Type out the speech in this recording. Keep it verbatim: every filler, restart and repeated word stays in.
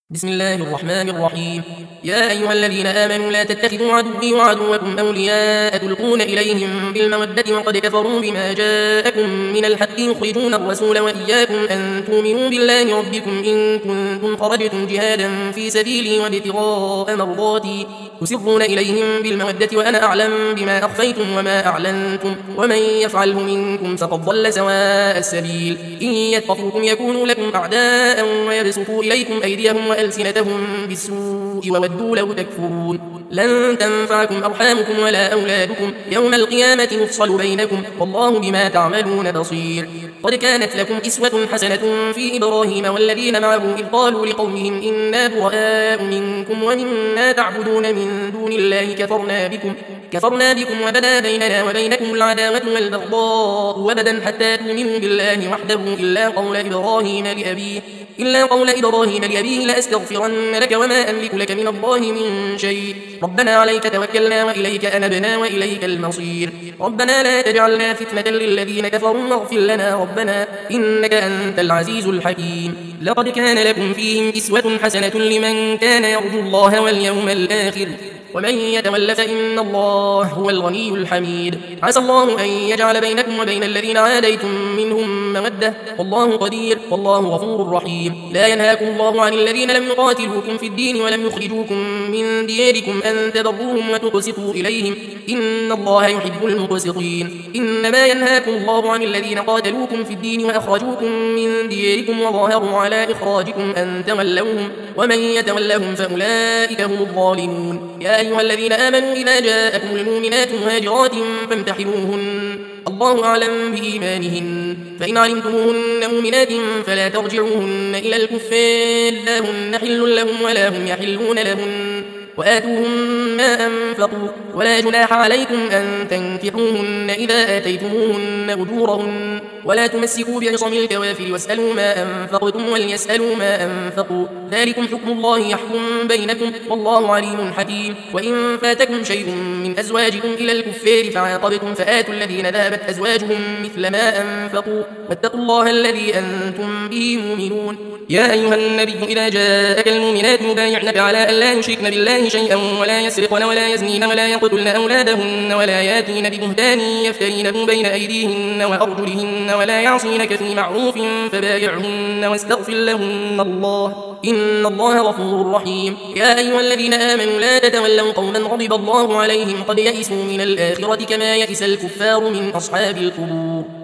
بسم الله الرحمن الرحيم. يا أيها الذين آمنوا لا تتخذوا عدوي وعدوكم أولياء تلقون إليهم بالمودة وقد كفروا بما جاءكم من الحق يخرجون الرسول وإياكم أن تؤمنوا بالله ربكم إن كنتم خرجتم جهادا في سبيلي وابتغاء مرضاتي تسرون إليهم بالمودة وأنا أعلم بما أخفيتم وما أعلنتم ومن يفعله منكم فقد ضل سواء السبيل. إن يثقفوكم يكونوا لكم أعداء ويبسطوا إليكم أيديهم وألسنتهم بالسوء وودوا لو تكفرون. لن تنفعكم أرحامكم ولا أولادكم يوم القيامة يفصل بينكم والله بما تعملون بصير. قد كانت لكم إسوة حسنة في إبراهيم والذين معه إذ قالوا لقومهم إنا براء منكم ومما تعبدون من دون الله كفرنا بكم كفرنا بكم وبدا بيننا وبينكم العداوة والبغضاء وبدا حتى تؤمنوا بالله وحده إلا قول إبراهيم لأبيه إلا قول إبراهيم لأبيه لأستغفرن لك وما أملك لك من الله من شيء ربنا عليك توكلنا وإليك أنبنا وإليك المصير. ربنا لا تجعلنا فتنة للذين كفروا واغفر لنا ربنا إنك أنت العزيز الحكيم. لقد كان لكم فيهم أسوة حسنة لمن كان يرجو الله واليوم الآخر ومن يتول فإن الله هو الغني الحميد. عسى الله أن يجعل بينكم وبين الذين عاديتم منهم مودة والله قدير والله غفور رحيم. لا ينهاكم الله عن الذين لم يقاتلوكم في الدين ولم يخرجوكم من دياركم أن تبروهم وتقسطوا إليهم إن الله يحب المقسطين. إنما ينهاكم الله عن الذين قاتلوكم في الدين وأخرجوكم من دياركم وظاهروا على إخراجكم أن تولوهم ومن يتولهم فأولئك هم الظالمون. يا أيها الذين آمنوا إذا جاءكم المؤمنات مهاجرات فامتحنوهن الله أعلم بإيمانهن فإن علمتموهن مؤمنات فلا ترجعوهن إلى الكفار لا هن حل لهم ولا هم يحلون لهن وآتوهم ما أنفقوا ولا جناح عليكم أن تنكحوهن إذا آتيتموهن أجورهن ولا تمسكوا بعصم الكوافر واسألوا ما أنفقتم وليسألوا ما أنفقوا ذلكم حكم الله يحكم بينكم والله عليم حكيم. وإن فاتكم شيء من أزواجكم إلى الكفار فعاقبتم فآتوا الذين ذهبت أزواجهم مثل ما أنفقوا واتقوا الله الذي أنتم به مؤمنون. يا أيها النبي إذا جاءك المؤمنات يبايعنك على ألا يشركن بالله شيئا ولا يسرقن ولا يزنين ولا يقتلن أولادهن ولا ياتين ببهتان يفترينه بين أيديهن وأرجلهن ولا يعصينك في معروف فبايعهن واستغفر لهن الله إن الله غفور رحيم. يا أيها الذين آمنوا لا تتولوا قوما غضب الله عليهم قد يئسوا من الآخرة كما يئس الكفار من أصحاب القبور.